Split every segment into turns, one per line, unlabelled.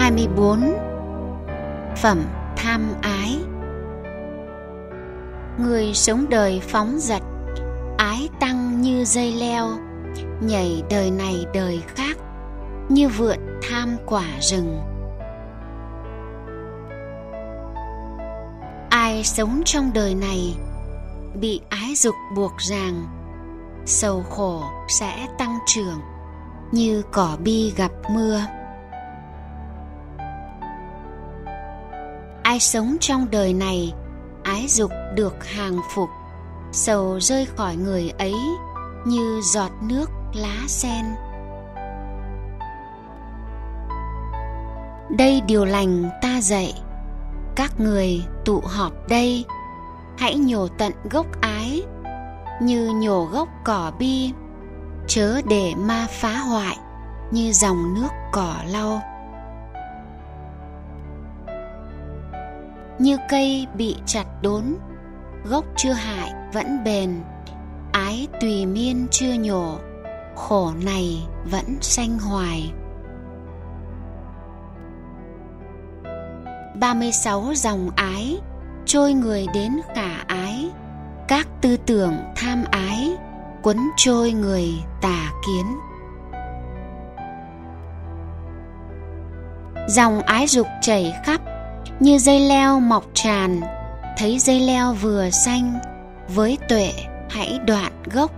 24. Phẩm tham ái. Người sống đời phóng dật, ái tăng như dây leo, nhảy đời này đời khác, như vượn tham quả rừng. Ai sống trong đời này bị ái dục buộc ràng, sầu khổ sẽ tăng trưởng như cỏ bi gặp mưa. Ai sống trong đời này ái dục được hàng phục, sầu rơi khỏi người ấy như giọt nước lá sen. Đây điều lành ta dạy, các người tụ họp đây, hãy nhổ tận gốc ái, như nhổ gốc cỏ bi, chớ để ma phá hoại như dòng nước cỏ lau. Như cây bị chặt đốn, gốc chưa hại vẫn bền, ái tùy miên chưa nhổ, khổ này vẫn sanh hoài. 36 dòng ái trôi người đến khả ái, các tư tưởng tham ái quấn trôi người tà kiến. Dòng ái dục chảy khắp như dây leo mọc tràn, thấy dây leo vừa xanh, với tuệ hãy đoạn gốc.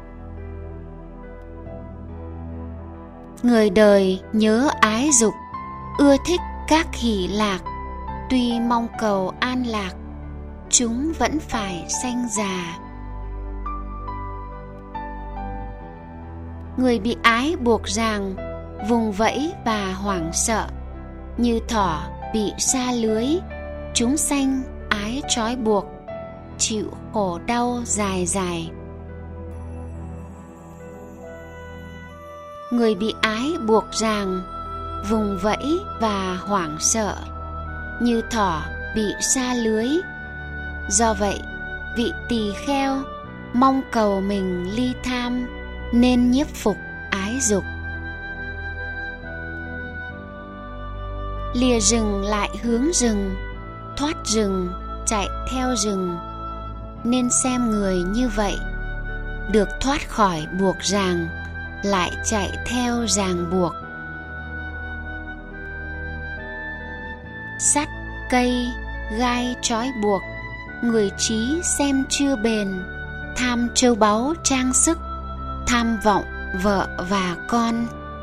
Người đời nhớ ái dục, ưa thích các hỷ lạc, tuy mong cầu an lạc, chúng vẫn phải sanh già. Người bị ái buộc ràng, vùng vẫy và hoảng sợ, như thỏ bị sa lưới, chúng sanh ái trói buộc, chịu khổ đau dài dài. Người bị ái buộc ràng, vùng vẫy và hoảng sợ, như thỏ bị sa lưới. Do vậy, vị tỳ kheo mong cầu mình ly tham, nên nhiếp phục ái dục. Lìa rừng lại hướng rừng, thoát rừng chạy theo rừng, nên xem người như vậy được thoát khỏi buộc ràng, lại chạy theo ràng buộc. Sắt, cây, gai trói buộc, người trí xem chưa bền, tham châu báu trang sức, tham vọng vợ và con.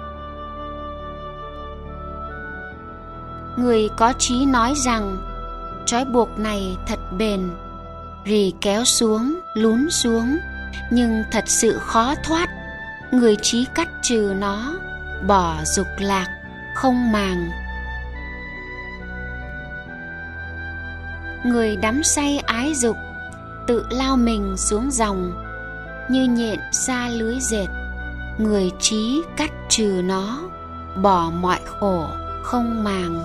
Người có trí nói rằng trói buộc này thật bền, rì kéo xuống, lún xuống, nhưng thật sự khó thoát. Người trí cắt trừ nó, bỏ dục lạc, không màng. Người đắm say ái dục, tự lao mình xuống dòng, như nhện sa lưới dệt. Người trí cắt trừ nó, bỏ mọi khổ, không màng.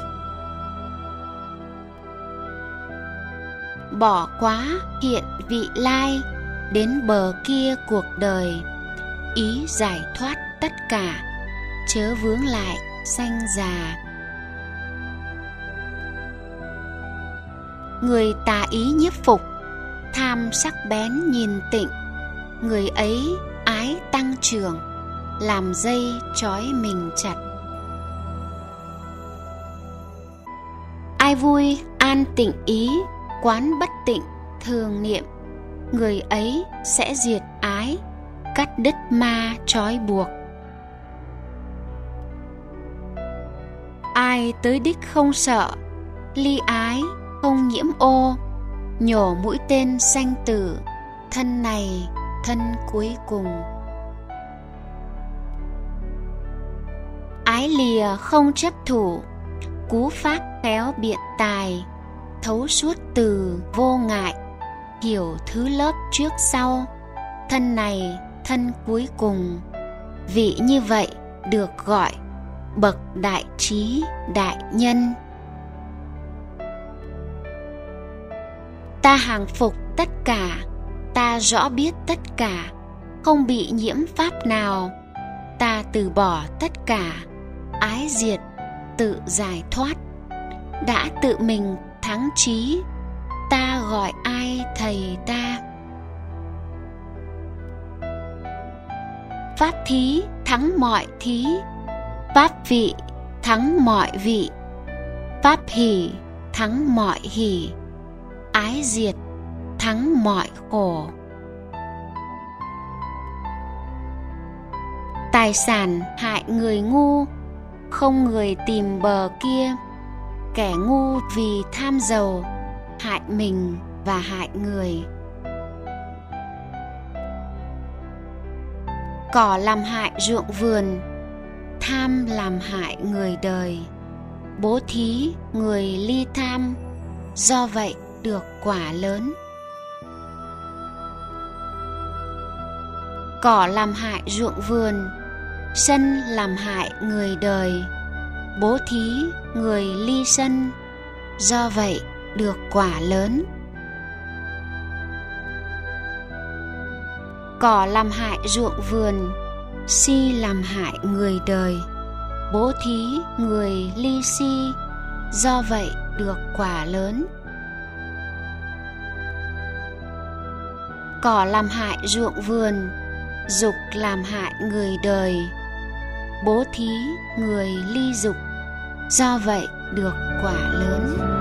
Bỏ quá hiện vị lai, đến bờ kia cuộc đời, ý giải thoát tất cả, chớ vướng lại sanh già. Người tà ý nhiếp phục, tham sắc bén nhìn tịnh, người ấy ái tăng trưởng, làm dây trói mình chặt. Ai vui an tịnh ý, quán bất tịnh thường niệm, người ấy sẽ diệt ái, cắt đứt ma trói buộc. Ai tới đích không sợ, ly ái không nhiễm ô, nhổ mũi tên sanh tử, thân này thân cuối cùng. Ái lìa không chấp thủ, cú pháp khéo biện tài, thấu suốt từ vô ngại, hiểu thứ lớp trước sau, thân này thân cuối cùng. Vị như vậy được gọi bậc đại trí đại nhân. Ta hàng phục tất cả, ta rõ biết tất cả, không bị nhiễm pháp nào. Ta từ bỏ tất cả, ái diệt tự giải thoát, đã tự mình thắng trí, ta gọi ai thầy ta. Pháp thí thắng mọi thí, pháp vị thắng mọi vị, pháp hỷ thắng mọi hỷ, ái diệt thắng mọi khổ. Tài sản hại người ngu, không người tìm bờ kia. Kẻ ngu vì tham giàu, hại mình và hại người. Cỏ làm hại ruộng vườn, tham làm hại người đời. Bố thí người ly tham, do vậy được quả lớn. Cỏ làm hại ruộng vườn, sân làm hại người đời. Bố thí người ly sân, do vậy được quả lớn. Cỏ làm hại ruộng vườn, si làm hại người đời. Bố thí người ly si, do vậy được quả lớn. Cỏ làm hại ruộng vườn, dục làm hại người đời. Bố thí người ly dục, do vậy được quả lớn.